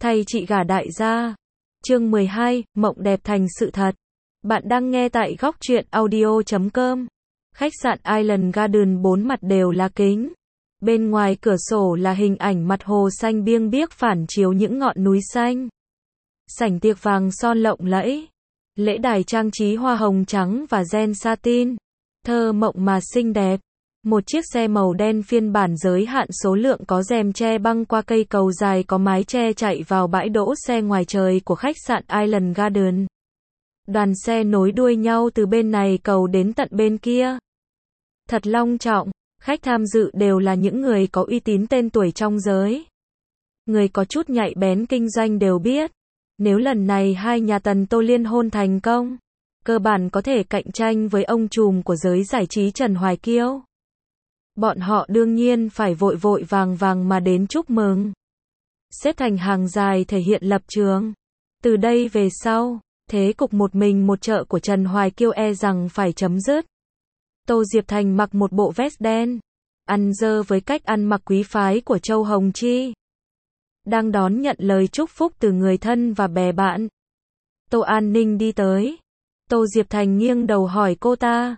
Thay chị gả đại gia. Chương 12, mộng đẹp thành sự thật. Bạn đang nghe tại góc truyện audio.com. Khách sạn Island Garden 4 mặt đều là kính. Bên ngoài cửa sổ là hình ảnh mặt hồ xanh biêng biếc phản chiếu những ngọn núi xanh. Sảnh tiệc vàng son lộng lẫy. Lễ đài trang trí hoa hồng trắng và ren satin. Thơ mộng mà xinh đẹp. Một chiếc xe màu đen phiên bản giới hạn số lượng có rèm che băng qua cây cầu dài có mái che chạy vào bãi đỗ xe ngoài trời của khách sạn Island Garden. Đoàn xe nối đuôi nhau từ bên này cầu đến tận bên kia. Thật long trọng, khách tham dự đều là những người có uy tín tên tuổi trong giới. Người có chút nhạy bén kinh doanh đều biết, nếu lần này hai nhà Tần Tô liên hôn thành công, cơ bản có thể cạnh tranh với ông trùm của giới giải trí Trần Hoài Kiêu. Bọn họ đương nhiên phải vội vội vàng vàng mà đến chúc mừng. Xếp thành hàng dài thể hiện lập trường. Từ đây về sau, thế cục một mình một chợ của Trần Hoài Kiêu e rằng phải chấm dứt. Tô Diệp Thành mặc một bộ vest đen, ăn dơ với cách ăn mặc quý phái của Châu Hồng Chi. Đang đón nhận lời chúc phúc từ người thân và bè bạn. Tô An Ninh đi tới. Tô Diệp Thành nghiêng đầu hỏi cô ta.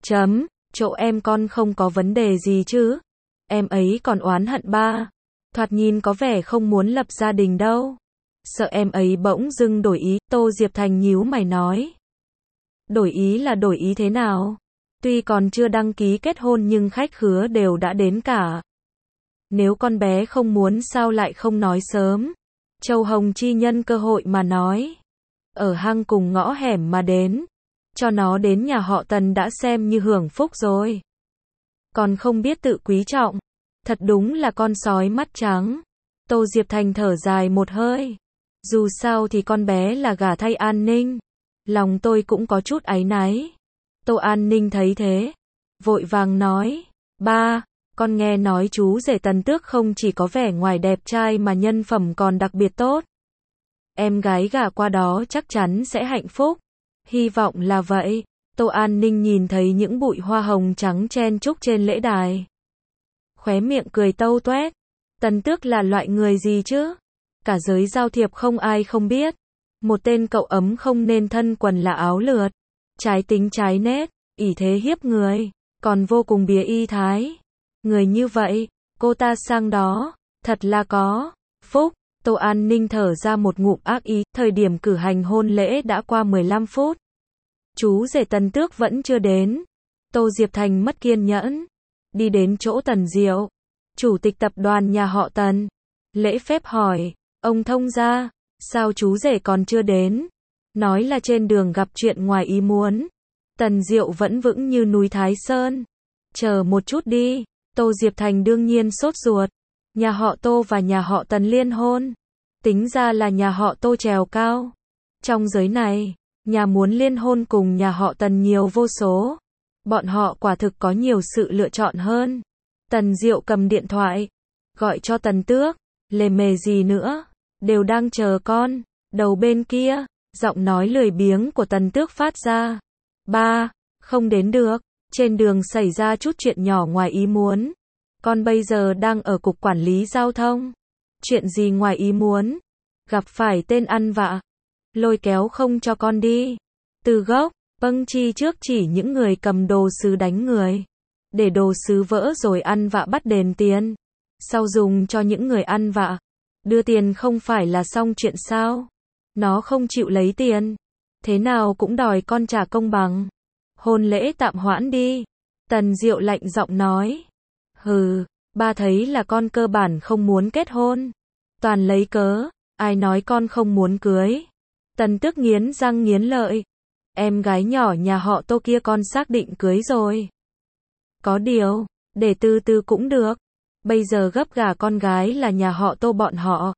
Chỗ em con không có vấn đề gì chứ? Em ấy còn oán hận ba. Thoạt nhìn có vẻ không muốn lập gia đình đâu. Sợ em ấy bỗng dưng đổi ý, Tô Diệp Thành nhíu mày nói. Đổi ý là đổi ý thế nào? Tuy còn chưa đăng ký kết hôn nhưng khách khứa đều đã đến cả. Nếu con bé không muốn sao lại không nói sớm? Châu Hồng Chi nhân cơ hội mà nói. Ở hang cùng ngõ hẻm mà đến. Cho nó đến nhà họ Tần đã xem như hưởng phúc rồi. Còn không biết tự quý trọng. Thật đúng là con sói mắt trắng. Tô Diệp Thành thở dài một hơi. Dù sao thì con bé là gả thay An Ninh. Lòng tôi cũng có chút áy náy. Tô An Ninh thấy thế, vội vàng nói. Ba, con nghe nói chú rể Tần Tước không chỉ có vẻ ngoài đẹp trai mà nhân phẩm còn đặc biệt tốt. Em gái gả qua đó chắc chắn sẽ hạnh phúc. Hy vọng là vậy. Tô An Ninh nhìn thấy những bụi hoa hồng trắng chen chúc trên lễ đài. Khóe miệng cười tâu toét. Tần Tước là loại người gì chứ? Cả giới giao thiệp không ai không biết. Một tên cậu ấm không nên thân quần là áo lượt. Trái tính trái nết, ỷ thế hiếp người. Còn vô cùng bía y thái. Người như vậy, cô ta sang đó, thật là có phúc. Tô An Ninh thở ra một ngụm ác ý. Thời điểm cử hành hôn lễ đã qua 15 phút. Chú rể Tần Tước vẫn chưa đến. Tô Diệp Thành mất kiên nhẫn. Đi đến chỗ Tần Diệu, chủ tịch tập đoàn nhà họ Tần. Lễ phép hỏi, ông thông gia, sao chú rể còn chưa đến? Nói là trên đường gặp chuyện ngoài ý muốn. Tần Diệu vẫn vững như núi Thái Sơn. Chờ một chút đi. Tô Diệp Thành đương nhiên sốt ruột. Nhà họ Tô và nhà họ Tần liên hôn. Tính ra là nhà họ Tô trèo cao. Trong giới này, nhà muốn liên hôn cùng nhà họ Tần nhiều vô số. Bọn họ quả thực có nhiều sự lựa chọn hơn. Tần Diệu cầm điện thoại, gọi cho Tần Tước. Lề mề gì nữa, đều đang chờ con. Đầu bên kia, giọng nói lười biếng của Tần Tước phát ra. Ba, không đến được. Trên đường xảy ra chút chuyện nhỏ ngoài ý muốn. Con bây giờ đang ở cục quản lý giao thông. Chuyện gì ngoài ý muốn? Gặp phải tên ăn vạ. Lôi kéo không cho con đi. Từ gốc, Pâng Chi trước chỉ những người cầm đồ sứ đánh người. Để đồ sứ vỡ rồi ăn vạ bắt đền tiền. Sau dùng cho những người ăn vạ. Đưa tiền không phải là xong chuyện sao? Nó không chịu lấy tiền. Thế nào cũng đòi con trả công bằng. Hôn lễ tạm hoãn đi. Tần Diệu lạnh giọng nói. Hừ, ba thấy là con cơ bản không muốn kết hôn. Toàn lấy cớ, ai nói con không muốn cưới. Tần Tước nghiến răng nghiến lợi. Em gái nhỏ nhà họ Tô kia con xác định cưới rồi. Có điều, để từ từ cũng được. Bây giờ gấp gả con gái là nhà họ Tô bọn họ.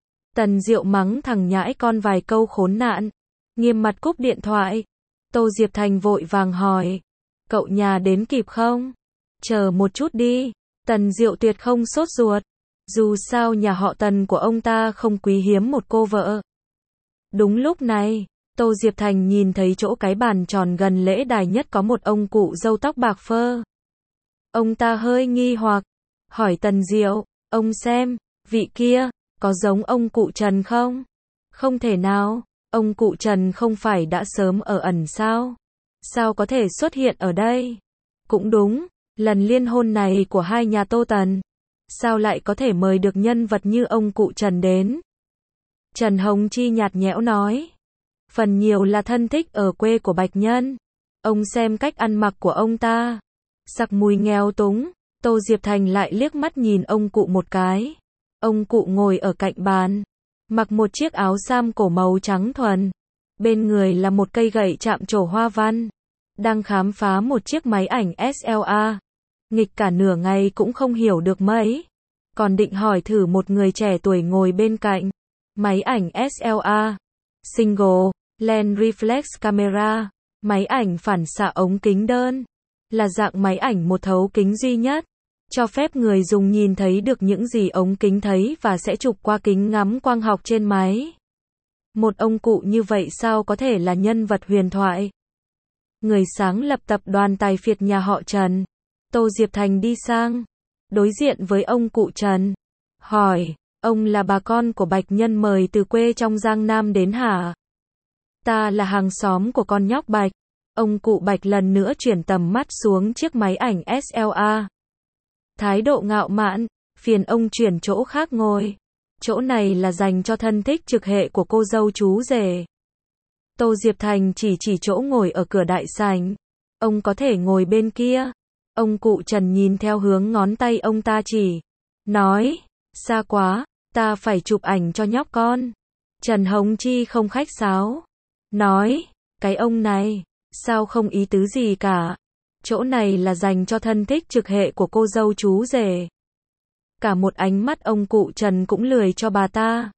Tần Diệu mắng thằng nhãi con vài câu khốn nạn. Nghiêm mặt cúp điện thoại. Tô Diệp Thành vội vàng hỏi. Cậu nhà đến kịp không? Chờ một chút đi. Tần Diệu tuyệt không sốt ruột. Dù sao nhà họ Tần của ông ta không quý hiếm một cô vợ. Đúng lúc này, Tô Diệp Thành nhìn thấy chỗ cái bàn tròn gần lễ đài nhất có một ông cụ râu tóc bạc phơ. Ông ta hơi nghi hoặc, hỏi Tần Diệu, ông xem, vị kia, Có giống ông cụ Trần không? Không thể nào, ông cụ Trần không phải đã sớm ở ẩn sao? Sao có thể xuất hiện ở đây? Cũng đúng, lần liên hôn này của hai nhà Tô Tần, sao lại có thể mời được nhân vật như ông cụ Trần đến? Trần Hồng Chi nhạt nhẽo nói. Phần nhiều là thân thích ở quê của Bạch Nhân. Ông xem cách ăn mặc của ông ta, sặc mùi nghèo túng. Tô Diệp Thành lại liếc mắt nhìn ông cụ một cái. Ông cụ ngồi ở cạnh bàn, mặc một chiếc áo sam cổ màu trắng thuần. Bên người là một cây gậy chạm trổ hoa văn, đang khám phá một chiếc máy ảnh SLA. Nghịch cả nửa ngày cũng không hiểu được mấy. Còn định hỏi thử một người trẻ tuổi ngồi bên cạnh. Máy ảnh SLA, Single Lens Reflex Camera, máy ảnh phản xạ ống kính đơn, là dạng máy ảnh một thấu kính duy nhất, cho phép người dùng nhìn thấy được những gì ống kính thấy và sẽ chụp qua kính ngắm quang học trên máy. Một ông cụ như vậy sao có thể là nhân vật huyền thoại? Người sáng lập tập đoàn tài phiệt nhà họ Trần. Tô Diệp Thành đi sang, đối diện với ông cụ Trần, hỏi, ông là bà con của Bạch Nhân mời từ quê trong Giang Nam đến hả? Ta là hàng xóm của con nhóc Bạch. Ông cụ Bạch lần nữa chuyển tầm mắt xuống chiếc máy ảnh SLA. Thái độ ngạo mạn, phiền ông chuyển chỗ khác ngồi. Chỗ này là dành cho thân thích trực hệ của cô dâu chú rể. Tô Diệp Thành chỉ chỗ ngồi ở cửa đại sảnh. Ông có thể ngồi bên kia. Ông cụ Trần nhìn theo hướng ngón tay ông ta chỉ. Nói, xa quá, ta phải chụp ảnh cho nhóc con. Trần Hồng Chi không khách sáo. Nói, cái ông này, sao không ý tứ gì cả. Chỗ này là dành cho thân thích trực hệ của cô dâu chú rể. Cả một ánh mắt ông cụ Trần cũng lười cho bà ta.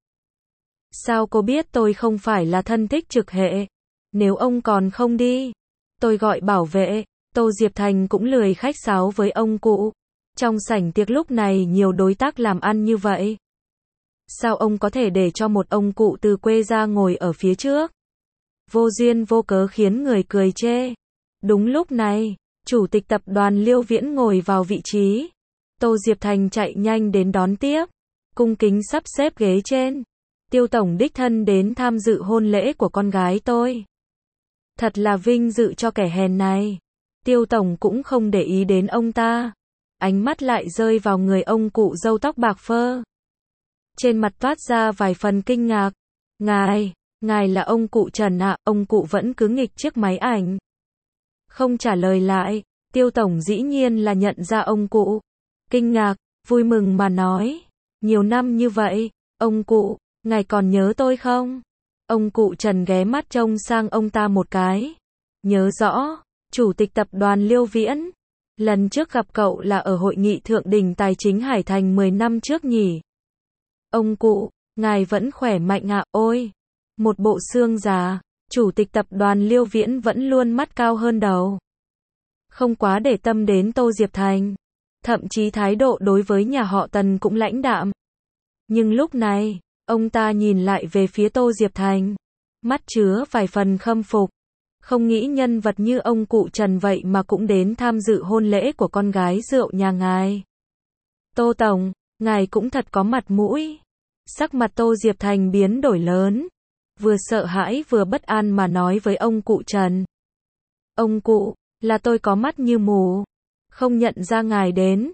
Sao cô biết tôi không phải là thân thích trực hệ? Nếu ông còn không đi, tôi gọi bảo vệ. Tô Diệp Thành cũng lười khách sáo với ông cụ. Trong sảnh tiệc lúc này nhiều đối tác làm ăn như vậy. Sao ông có thể để cho một ông cụ từ quê ra ngồi ở phía trước? Vô duyên vô cớ khiến người cười chê. Đúng lúc này, chủ tịch tập đoàn Liêu Viễn ngồi vào vị trí. Tô Diệp Thành chạy nhanh đến đón tiếp, cung kính sắp xếp ghế trên. Tiêu tổng đích thân đến tham dự hôn lễ của con gái tôi. Thật là vinh dự cho kẻ hèn này. Tiêu tổng cũng không để ý đến ông ta. Ánh mắt lại rơi vào người ông cụ râu tóc bạc phơ. Trên mặt toát ra vài phần kinh ngạc. Ngài là ông cụ Trần ạ? Ông cụ vẫn cứ nghịch chiếc máy ảnh. Không trả lời lại, Tiêu tổng dĩ nhiên là nhận ra ông cụ. Kinh ngạc, vui mừng mà nói. Nhiều năm như vậy, ông cụ, ngài còn nhớ tôi không? Ông cụ Trần ghé mắt trông sang ông ta một cái. Nhớ rõ, chủ tịch tập đoàn Liêu Viễn. Lần trước gặp cậu là ở hội nghị thượng đỉnh tài chính Hải Thành 10 năm trước nhỉ? Ông cụ, ngài vẫn khỏe mạnh ạ? Ôi, một bộ xương già. Chủ tịch tập đoàn Liêu Viễn vẫn luôn mắt cao hơn đầu. Không quá để tâm đến Tô Diệp Thành. Thậm chí thái độ đối với nhà họ Tần cũng lãnh đạm. Nhưng lúc này, ông ta nhìn lại về phía Tô Diệp Thành. Mắt chứa vài phần khâm phục. Không nghĩ nhân vật như ông cụ Trần vậy mà cũng đến tham dự hôn lễ của con gái rượu nhà ngài. Tô tổng, ngài cũng thật có mặt mũi. Sắc mặt Tô Diệp Thành biến đổi lớn. Vừa sợ hãi vừa bất an mà nói với ông cụ Trần. Ông cụ, là tôi có mắt như mù. Không nhận ra ngài đến.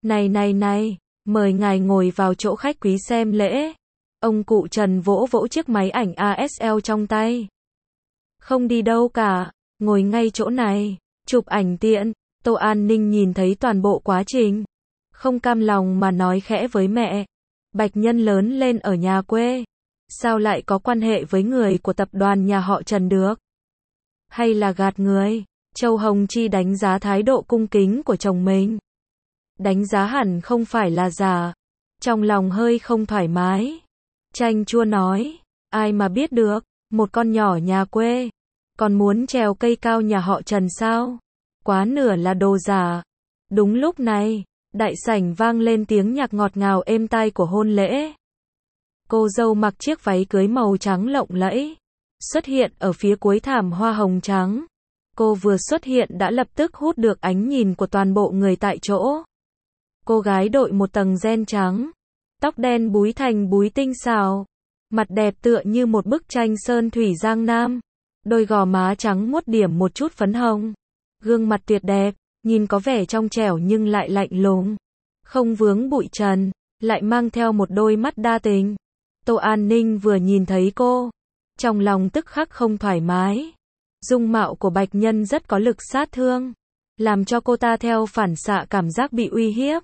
Này, mời ngài ngồi vào chỗ khách quý xem lễ. Ông cụ Trần vỗ vỗ chiếc máy ảnh ASL trong tay. Không đi đâu cả, ngồi ngay chỗ này, chụp ảnh tiện. Tô An Ninh nhìn thấy toàn bộ quá trình. Không cam lòng mà nói khẽ với mẹ. Bạch Nhân lớn lên ở nhà quê. Sao lại có quan hệ với người của tập đoàn nhà họ Trần được? Hay là gạt người? Châu Hồng Chi đánh giá thái độ cung kính của chồng mình. Đánh giá hẳn không phải là giả. Trong lòng hơi không thoải mái. Chanh chua nói, ai mà biết được, một con nhỏ nhà quê. Còn muốn trèo cây cao nhà họ Trần sao? Quá nửa là đồ giả. Đúng lúc này, đại sảnh vang lên tiếng nhạc ngọt ngào êm tai của hôn lễ. Cô dâu mặc chiếc váy cưới màu trắng lộng lẫy, xuất hiện ở phía cuối thảm hoa hồng trắng. Cô vừa xuất hiện đã lập tức hút được ánh nhìn của toàn bộ người tại chỗ. Cô gái đội một tầng ren trắng, Tóc đen búi thành búi tinh xảo, mặt đẹp tựa như một bức tranh sơn thủy giang nam, đôi gò má trắng muốt điểm một chút phấn hồng, gương mặt tuyệt đẹp, nhìn có vẻ trong trẻo nhưng lại lạnh lùng, không vướng bụi trần, lại mang theo một đôi mắt đa tình. Tô An Ninh vừa nhìn thấy cô, trong lòng tức khắc không thoải mái. Dung mạo của Bạch Nhân rất có lực sát thương, làm cho cô ta theo phản xạ cảm giác bị uy hiếp.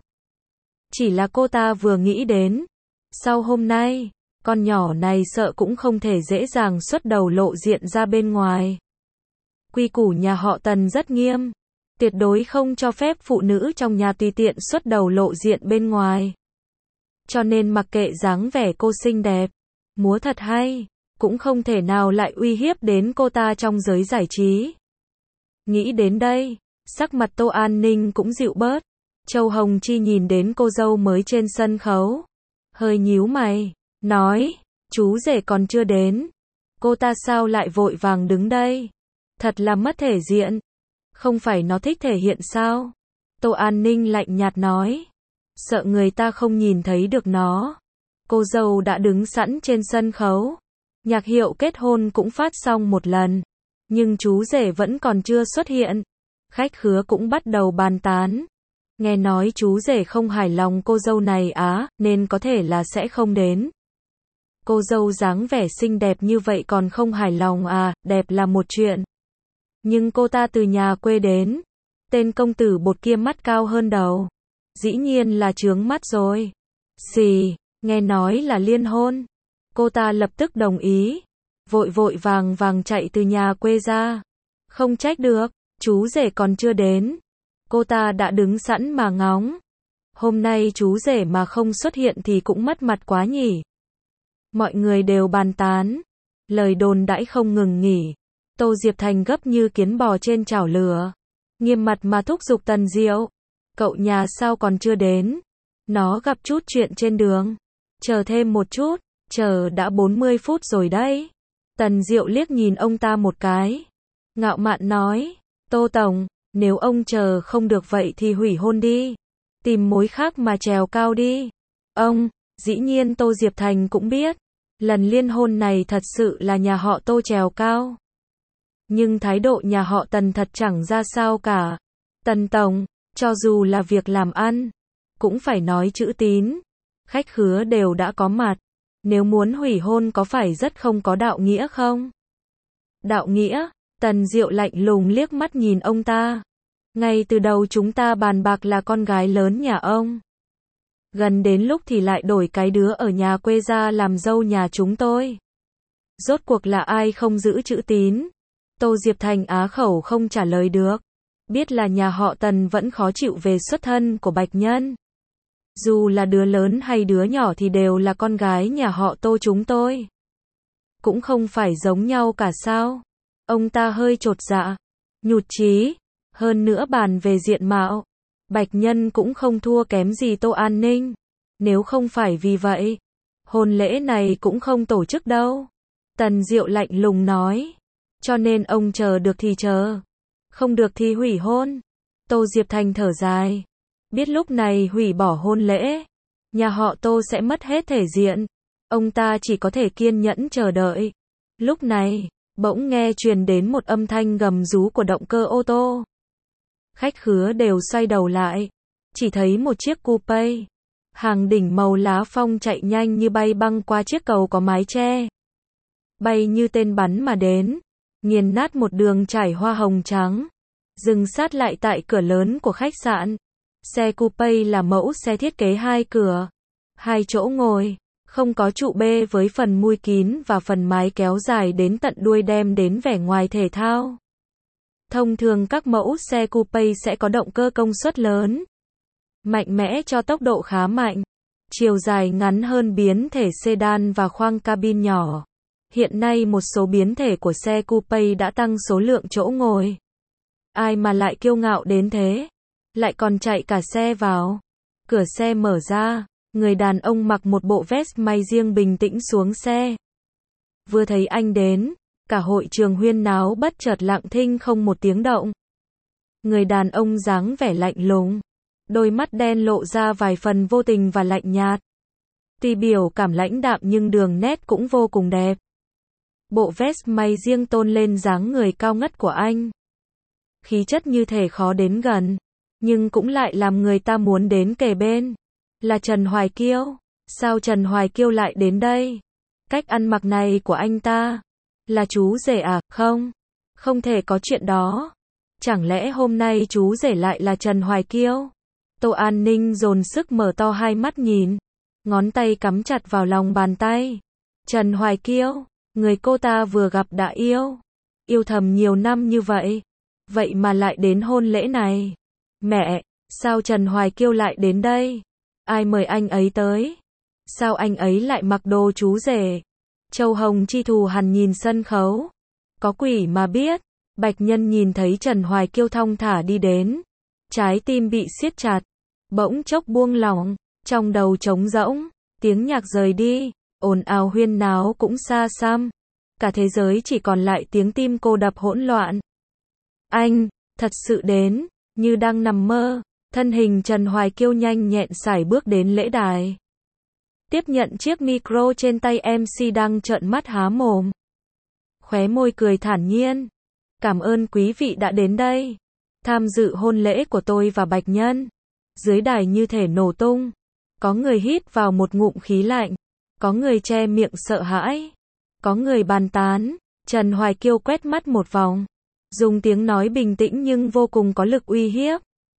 Chỉ là cô ta vừa nghĩ đến, sau hôm nay, con nhỏ này sợ cũng không thể dễ dàng xuất đầu lộ diện ra bên ngoài. Quy củ nhà họ Tần rất nghiêm, tuyệt đối không cho phép phụ nữ trong nhà tùy tiện xuất đầu lộ diện bên ngoài. Cho nên mặc kệ dáng vẻ cô xinh đẹp, múa thật hay, cũng không thể nào lại uy hiếp đến cô ta trong giới giải trí. Nghĩ đến đây, sắc mặt Tô An Ninh cũng dịu bớt. Châu Hồng Chi nhìn đến cô dâu mới trên sân khấu, hơi nhíu mày, nói, chú rể còn chưa đến. Cô ta sao lại vội vàng đứng đây? Thật là mất thể diện. Không phải nó thích thể hiện sao? Tô An Ninh lạnh nhạt nói, sợ người ta không nhìn thấy được nó. Cô dâu đã đứng sẵn trên sân khấu. Nhạc hiệu kết hôn cũng phát xong một lần, nhưng chú rể vẫn còn chưa xuất hiện. Khách khứa cũng bắt đầu bàn tán. Nghe nói chú rể không hài lòng cô dâu này nên có thể là sẽ không đến. Cô dâu dáng vẻ xinh đẹp như vậy còn không hài lòng đẹp là một chuyện. Nhưng cô ta từ nhà quê đến, tên công tử bột kia mắt cao hơn đầu. Dĩ nhiên là chướng mắt rồi. Xì, nghe nói là liên hôn. Cô ta lập tức đồng ý, vội vội vàng vàng chạy từ nhà quê ra. Không trách được, chú rể còn chưa đến. Cô ta đã đứng sẵn mà ngóng. Hôm nay chú rể mà không xuất hiện thì cũng mất mặt quá nhỉ. Mọi người đều bàn tán. Lời đồn đãi không ngừng nghỉ. Tô Diệp Thành gấp như kiến bò trên chảo lửa. Nghiêm mặt mà thúc giục Tần Diệu. Cậu nhà sao còn chưa đến? Nó gặp chút chuyện trên đường. Chờ thêm một chút. Chờ đã 40 phút rồi đấy. Tần Diệu liếc nhìn ông ta một cái. Ngạo mạn nói. Tô Tổng, nếu ông chờ không được vậy thì hủy hôn đi. Tìm mối khác mà trèo cao đi. Ông, dĩ nhiên Tô Diệp Thành cũng biết. Lần liên hôn này thật sự là nhà họ Tô trèo cao. Nhưng thái độ nhà họ Tần thật chẳng ra sao cả. Tần Tổng, cho dù là việc làm ăn, cũng phải nói chữ tín. Khách khứa đều đã có mặt. Nếu muốn hủy hôn có phải rất không có đạo nghĩa không? Đạo nghĩa? Tần Diệu lạnh lùng liếc mắt nhìn ông ta. Ngay từ đầu chúng ta bàn bạc là con gái lớn nhà ông. Gần đến lúc thì lại đổi cái đứa ở nhà quê ra làm dâu nhà chúng tôi. Rốt cuộc là ai không giữ chữ tín? Tô Diệp Thành á khẩu không trả lời được. Biết là nhà họ Tần vẫn khó chịu về xuất thân của Bạch Nhân. Dù là đứa lớn hay đứa nhỏ thì đều là con gái nhà họ Tô chúng tôi. Cũng không phải giống nhau cả sao? Ông ta hơi chột dạ, nhụt chí. Hơn nữa bàn về diện mạo, Bạch Nhân cũng không thua kém gì Tô An Ninh. Nếu không phải vì vậy, hôn lễ này cũng không tổ chức đâu. Tần Diệu lạnh lùng nói. Cho nên ông chờ được thì chờ, không được thì hủy hôn. Tô Diệp Thành thở dài. Biết lúc này hủy bỏ hôn lễ, nhà họ Tô sẽ mất hết thể diện. Ông ta chỉ có thể kiên nhẫn chờ đợi. Lúc này, bỗng nghe truyền đến một âm thanh gầm rú của động cơ ô tô. Khách khứa đều xoay đầu lại. Chỉ thấy một chiếc coupe hàng đỉnh màu lá phong chạy nhanh như bay băng qua chiếc cầu có mái che. Bay như tên bắn mà đến, nghiền nát một đường trải hoa hồng trắng. Dừng sát lại tại cửa lớn của khách sạn. Xe coupe là mẫu xe thiết kế 2 cửa, 2 chỗ ngồi, không có trụ bê với phần mui kín và phần mái kéo dài đến tận đuôi đem đến vẻ ngoài thể thao. Thông thường các mẫu xe coupe sẽ có động cơ công suất lớn, mạnh mẽ cho tốc độ khá mạnh, chiều dài ngắn hơn biến thể sedan và khoang cabin nhỏ. Hiện nay một số biến thể của xe coupe đã tăng số lượng chỗ ngồi. Ai mà lại kiêu ngạo đến thế? Lại còn chạy cả xe vào. Cửa xe mở ra, người đàn ông mặc một bộ vest may riêng bình tĩnh xuống xe. Vừa thấy anh đến, cả hội trường huyên náo bất chợt lặng thinh không một tiếng động. Người đàn ông dáng vẻ lạnh lùng, đôi mắt đen lộ ra vài phần vô tình và lạnh nhạt. Tuy biểu cảm lãnh đạm nhưng đường nét cũng vô cùng đẹp. Bộ vest may riêng tôn lên dáng người cao ngất của anh. Khí chất như thể khó đến gần, nhưng cũng lại làm người ta muốn đến kề bên. Là Trần Hoài Kiêu. Sao Trần Hoài Kiêu lại đến đây? Cách ăn mặc này của anh ta. Là chú rể à? Không. Không thể có chuyện đó. Chẳng lẽ hôm nay chú rể lại là Trần Hoài Kiêu? Tô An Ninh dồn sức mở to hai mắt nhìn. Ngón tay cắm chặt vào lòng bàn tay. Trần Hoài Kiêu. Người cô ta vừa gặp đã yêu. Yêu thầm nhiều năm như vậy. Vậy mà lại đến hôn lễ này. Mẹ, sao Trần Hoài Kiêu lại đến đây? Ai mời anh ấy tới? Sao anh ấy lại mặc đồ chú rể? Châu Hồng Chi thù hằn nhìn sân khấu. Có quỷ mà biết. Bạch Nhân nhìn thấy Trần Hoài Kiêu thong thả đi đến. Trái tim bị siết chặt. Bỗng chốc buông lỏng. Trong đầu trống rỗng. Tiếng nhạc rời đi. Ồn ào huyên náo cũng xa xăm. Cả thế giới chỉ còn lại tiếng tim cô đập hỗn loạn. Anh, thật sự đến, như đang nằm mơ. Thân hình Trần Hoài Kiêu nhanh nhẹn sải bước đến lễ đài. Tiếp nhận chiếc micro trên tay MC đang trợn mắt há mồm. Khóe môi cười thản nhiên. Cảm ơn quý vị đã đến đây. Tham dự hôn lễ của tôi và Bạch Nhân. Dưới đài như thể nổ tung. Có người hít vào một ngụm khí lạnh. Có người che miệng sợ hãi. Có người bàn tán. Trần Hoài Kiêu quét mắt một vòng. Dùng tiếng nói bình tĩnh nhưng vô cùng có lực uy hiếp.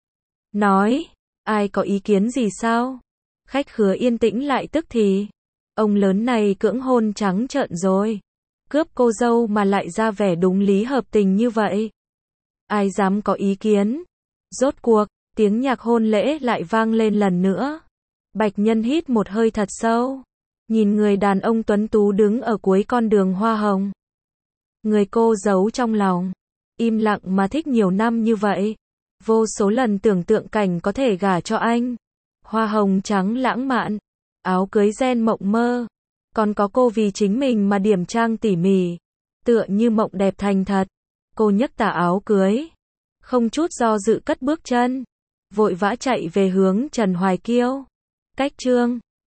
Nói, ai có ý kiến gì sao? Khách khứa yên tĩnh lại tức thì. Ông lớn này cưỡng hôn trắng trợn rồi. Cướp cô dâu mà lại ra vẻ đúng lý hợp tình như vậy. Ai dám có ý kiến? Rốt cuộc, tiếng nhạc hôn lễ lại vang lên lần nữa. Bạch Nhân hít một hơi thật sâu. Nhìn người đàn ông tuấn tú đứng ở cuối con đường hoa hồng. Người cô giấu trong lòng. Im lặng mà thích nhiều năm như vậy. Vô số lần tưởng tượng cảnh có thể gả cho anh. Hoa hồng trắng lãng mạn. Áo cưới ren mộng mơ. Còn có cô vì chính mình mà điểm trang tỉ mỉ. Tựa như mộng đẹp thành thật. Cô nhấc tà áo cưới. Không chút do dự cất bước chân. Vội vã chạy về hướng Trần Hoài Kiêu. Cách chương